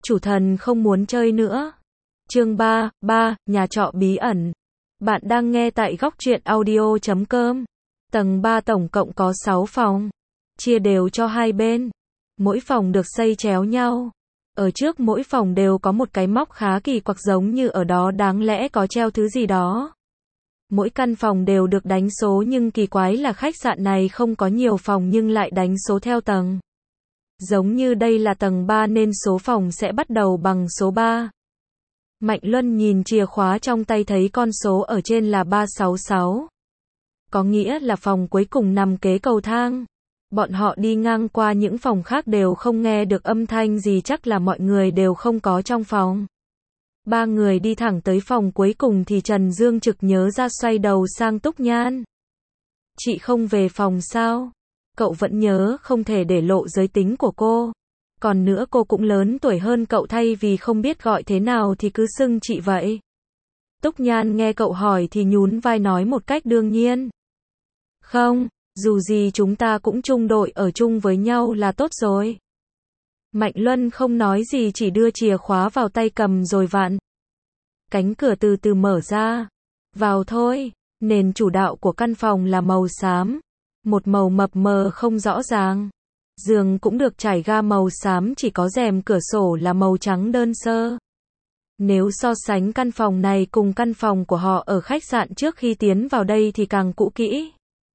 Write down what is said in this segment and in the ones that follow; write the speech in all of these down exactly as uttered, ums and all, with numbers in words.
Chủ thần không muốn chơi nữa. Chương ba, ba, nhà trọ bí ẩn. Bạn đang nghe tại góc truyện audio chấm com. Tầng ba tổng cộng có sáu phòng, chia đều cho hai bên. Mỗi phòng được xây chéo nhau. Ở trước mỗi phòng đều có một cái móc khá kỳ quặc giống như ở đó đáng lẽ có treo thứ gì đó. Mỗi căn phòng đều được đánh số nhưng kỳ quái là khách sạn này không có nhiều phòng nhưng lại đánh số theo tầng. Giống như đây là tầng ba nên số phòng sẽ bắt đầu bằng số ba. Mạnh Luân nhìn chìa khóa trong tay thấy con số ở trên là ba sáu sáu. Có nghĩa là phòng cuối cùng nằm kế cầu thang. Bọn họ đi ngang qua những phòng khác đều không nghe được âm thanh gì, chắc là mọi người đều không có trong phòng. Ba người đi thẳng tới phòng cuối cùng thì Trần Dương trực nhớ ra xoay đầu sang Túc Nhan. Chị không về phòng sao? Cậu vẫn nhớ không thể để lộ giới tính của cô. Còn nữa cô cũng lớn tuổi hơn cậu, thay vì không biết gọi thế nào thì cứ xưng chị vậy. Túc Nhan nghe cậu hỏi thì nhún vai nói một cách đương nhiên. Không, dù gì chúng ta cũng chung đội, ở chung với nhau là tốt rồi. Mạnh Luân không nói gì, chỉ đưa chìa khóa vào tay cầm rồi vặn. Cánh cửa từ từ mở ra. Vào thôi. Nền chủ đạo của căn phòng là màu xám. Một màu mập mờ không rõ ràng. Giường cũng được trải ga màu xám, chỉ có rèm cửa sổ là màu trắng đơn sơ. Nếu so sánh căn phòng này cùng căn phòng của họ ở khách sạn trước khi tiến vào đây thì càng cũ kỹ,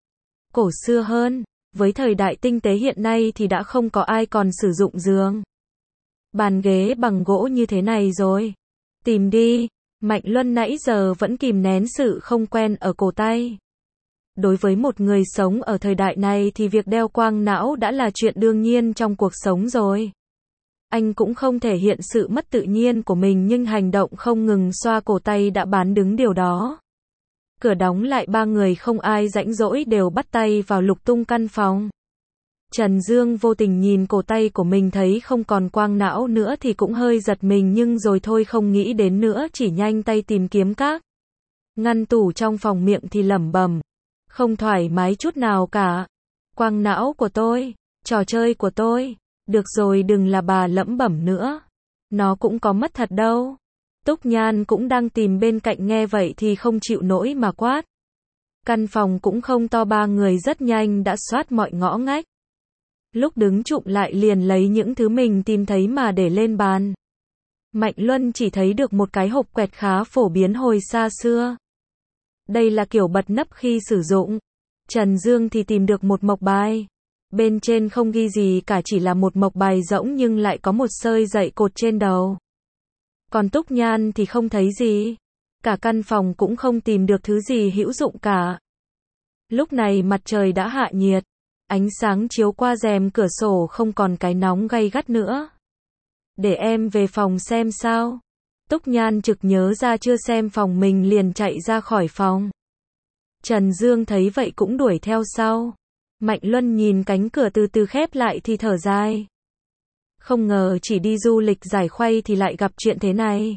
cổ xưa hơn. Với thời đại tinh tế hiện nay thì đã không có ai còn sử dụng giường, bàn ghế bằng gỗ như thế này rồi. Tìm đi. Mạnh Luân nãy giờ vẫn kìm nén sự không quen ở cổ tay. Đối với một người sống ở thời đại này thì việc đeo quang não đã là chuyện đương nhiên trong cuộc sống rồi. Anh cũng không thể hiện sự mất tự nhiên của mình nhưng hành động không ngừng xoa cổ tay đã bán đứng điều đó. Cửa đóng lại, ba người không ai rảnh rỗi đều bắt tay vào lục tung căn phòng. Trần Dương vô tình nhìn cổ tay của mình thấy không còn quang não nữa thì cũng hơi giật mình, nhưng rồi thôi không nghĩ đến nữa, chỉ nhanh tay tìm kiếm các ngăn tủ trong phòng, miệng thì lẩm bẩm. Không thoải mái chút nào cả. Quang não của tôi, trò chơi của tôi. Được rồi, đừng là bà lẩm bẩm nữa. Nó cũng có mất thật đâu. Túc Nhan cũng đang tìm bên cạnh nghe vậy thì không chịu nổi mà quát. Căn phòng cũng không to, ba người rất nhanh đã soát mọi ngõ ngách. Lúc đứng chụm lại liền lấy những thứ mình tìm thấy mà để lên bàn. Mạnh Luân chỉ thấy được một cái hộp quẹt khá phổ biến hồi xa xưa. Đây là kiểu bật nắp khi sử dụng. Trần Dương thì tìm được một mộc bài. Bên trên không ghi gì cả, chỉ là một mộc bài rỗng nhưng lại có một sợi dây cột trên đầu. Còn Túc Nhan thì không thấy gì. Cả căn phòng cũng không tìm được thứ gì hữu dụng cả. Lúc này mặt trời đã hạ nhiệt. Ánh sáng chiếu qua rèm cửa sổ không còn cái nóng gay gắt nữa. Để em về phòng xem sao. Túc Nhan trực nhớ ra chưa xem phòng mình liền chạy ra khỏi phòng. Trần Dương thấy vậy cũng đuổi theo sau. Mạnh Luân nhìn cánh cửa từ từ khép lại thì thở dài. Không ngờ chỉ đi du lịch giải khuây thì lại gặp chuyện thế này.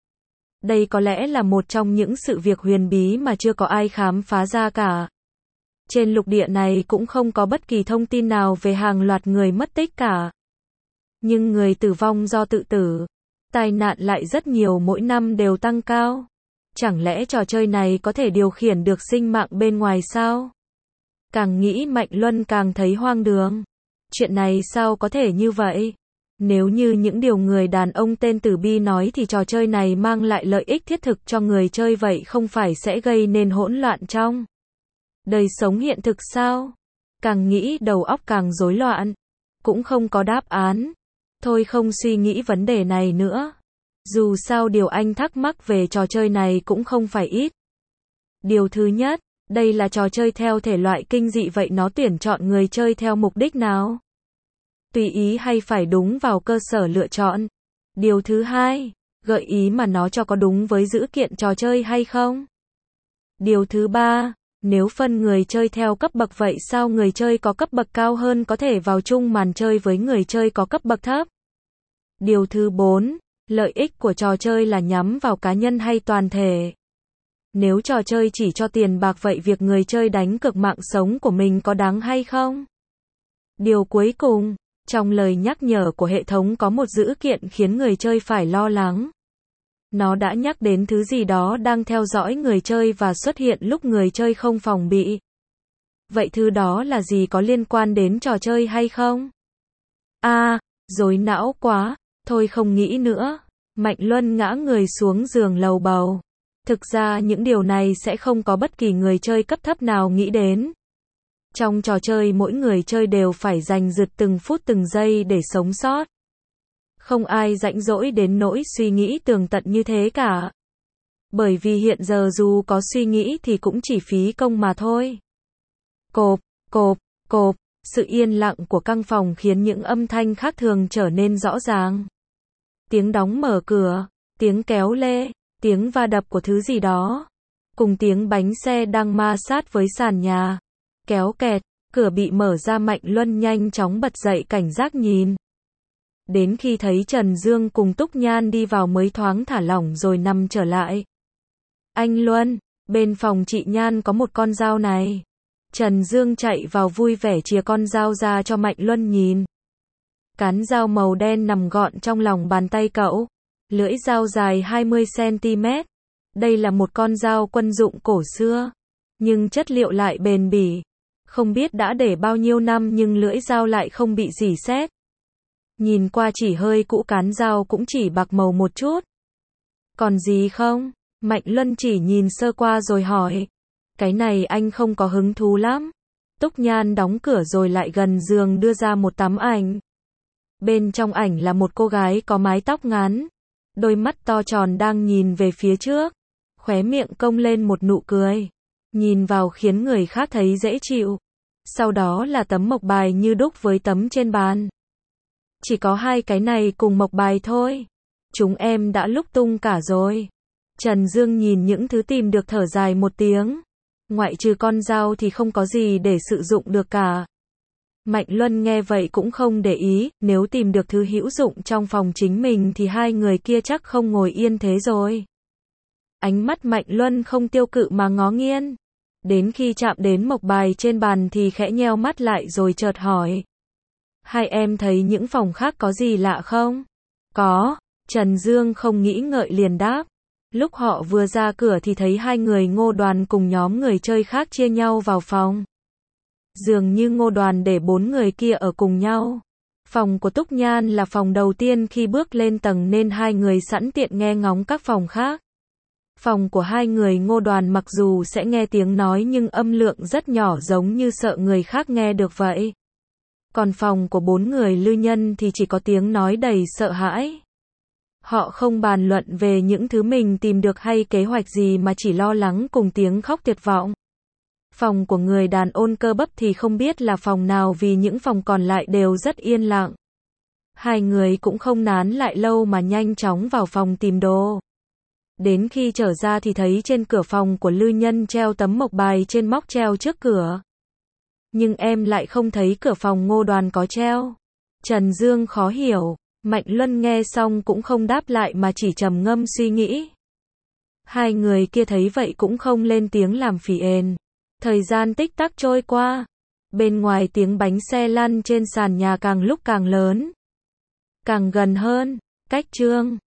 Đây có lẽ là một trong những sự việc huyền bí mà chưa có ai khám phá ra cả. Trên lục địa này cũng không có bất kỳ thông tin nào về hàng loạt người mất tích cả. Nhưng người tử vong do tự tử, tai nạn lại rất nhiều, mỗi năm đều tăng cao. Chẳng lẽ trò chơi này có thể điều khiển được sinh mạng bên ngoài sao? Càng nghĩ Mạnh Luân càng thấy hoang đường. Chuyện này sao có thể như vậy? Nếu như những điều người đàn ông tên Tử Bi nói thì trò chơi này mang lại lợi ích thiết thực cho người chơi, vậy không phải sẽ gây nên hỗn loạn trong đời sống hiện thực sao? Càng nghĩ đầu óc càng rối loạn. Cũng không có đáp án. Thôi không suy nghĩ vấn đề này nữa. Dù sao điều anh thắc mắc về trò chơi này cũng không phải ít. Điều thứ nhất, đây là trò chơi theo thể loại kinh dị, vậy nó tuyển chọn người chơi theo mục đích nào? Tùy ý hay phải đúng vào cơ sở lựa chọn? Điều thứ hai, gợi ý mà nó cho có đúng với dữ kiện trò chơi hay không? Điều thứ ba, nếu phân người chơi theo cấp bậc vậy sao người chơi có cấp bậc cao hơn có thể vào chung màn chơi với người chơi có cấp bậc thấp? Điều thứ bốn, lợi ích của trò chơi là nhắm vào cá nhân hay toàn thể? Nếu trò chơi chỉ cho tiền bạc vậy việc người chơi đánh cược mạng sống của mình có đáng hay không? Điều cuối cùng, Trong lời nhắc nhở của hệ thống có một dữ kiện khiến người chơi phải lo lắng. Nó đã nhắc đến thứ gì đó đang theo dõi người chơi và xuất hiện lúc người chơi không phòng bị. Vậy thứ đó là gì, có liên quan đến trò chơi hay không? A, à, rối não quá, thôi không nghĩ nữa. Mạnh Luân ngã người xuống giường lầu bầu. Thực ra những điều này sẽ không có bất kỳ người chơi cấp thấp nào nghĩ đến. Trong trò chơi mỗi người chơi đều phải dành dụt từng phút từng giây để sống sót. Không ai rảnh rỗi đến nỗi suy nghĩ tường tận như thế cả. Bởi vì hiện giờ dù có suy nghĩ thì cũng chỉ phí công mà thôi. Cộp, cộp, cộp, sự yên lặng của căn phòng khiến những âm thanh khác thường trở nên rõ ràng. Tiếng đóng mở cửa, tiếng kéo lê, tiếng va đập của thứ gì đó, cùng tiếng bánh xe đang ma sát với sàn nhà. Kéo kẹt, cửa bị mở ra, Mạnh Luân nhanh chóng bật dậy cảnh giác nhìn. Đến khi thấy Trần Dương cùng Túc Nhan đi vào mới thoáng thả lỏng rồi nằm trở lại. Anh Luân, bên phòng chị Nhan có một con dao này. Trần Dương chạy vào vui vẻ chìa con dao ra cho Mạnh Luân nhìn. Cán dao màu đen nằm gọn trong lòng bàn tay cậu. Lưỡi dao dài hai mươi xăng ti mét. Đây là một con dao quân dụng cổ xưa. Nhưng chất liệu lại bền bỉ. Không biết đã để bao nhiêu năm nhưng lưỡi dao lại không bị rỉ sét. Nhìn qua chỉ hơi cũ, cán dao cũng chỉ bạc màu một chút. Còn gì không? Mạnh Luân chỉ nhìn sơ qua rồi hỏi. Cái này anh không có hứng thú lắm. Túc Nhan đóng cửa rồi lại gần giường đưa ra một tấm ảnh. Bên trong ảnh là một cô gái có mái tóc ngắn. Đôi mắt to tròn đang nhìn về phía trước. Khóe miệng cong lên một nụ cười. Nhìn vào khiến người khác thấy dễ chịu. Sau đó là tấm mộc bài như đúc với tấm trên bàn. Chỉ có hai cái này cùng mộc bài thôi. Chúng em đã lục tung cả rồi. Trần Dương nhìn những thứ tìm được thở dài một tiếng. Ngoại trừ con dao thì không có gì để sử dụng được cả. Mạnh Luân nghe vậy cũng không để ý, nếu tìm được thứ hữu dụng trong phòng chính mình thì hai người kia chắc không ngồi yên thế rồi. Ánh mắt Mạnh Luân không tiêu cự mà ngó nghiêng. Đến khi chạm đến mộc bài trên bàn thì khẽ nheo mắt lại rồi chợt hỏi. Hai em thấy những phòng khác có gì lạ không? Có, Trần Dương không nghĩ ngợi liền đáp. Lúc họ vừa ra cửa thì thấy hai người Ngô Đoàn cùng nhóm người chơi khác chia nhau vào phòng. Dường như Ngô Đoàn để bốn người kia ở cùng nhau. Phòng của Túc Nhan là phòng đầu tiên khi bước lên tầng nên hai người sẵn tiện nghe ngóng các phòng khác. Phòng của hai người Ngô Đoàn mặc dù sẽ nghe tiếng nói nhưng âm lượng rất nhỏ, giống như sợ người khác nghe được vậy. Còn phòng của bốn người Lư Nhân thì chỉ có tiếng nói đầy sợ hãi. Họ không bàn luận về những thứ mình tìm được hay kế hoạch gì mà chỉ lo lắng cùng tiếng khóc tuyệt vọng. Phòng của người đàn ôn cơ bắp thì không biết là phòng nào vì những phòng còn lại đều rất yên lặng. Hai người cũng không nán lại lâu mà nhanh chóng vào phòng tìm đồ. Đến khi trở ra thì thấy trên cửa phòng của Lư Nhân treo tấm mộc bài trên móc treo trước cửa. Nhưng em lại không thấy cửa phòng Ngô Đoàn có treo. Trần Dương khó hiểu. Mạnh Luân nghe xong cũng không đáp lại mà chỉ trầm ngâm suy nghĩ. Hai người kia thấy vậy cũng không lên tiếng làm phiền. Thời gian tích tắc trôi qua. Bên ngoài tiếng bánh xe lăn trên sàn nhà càng lúc càng lớn. Càng gần hơn. Cách chương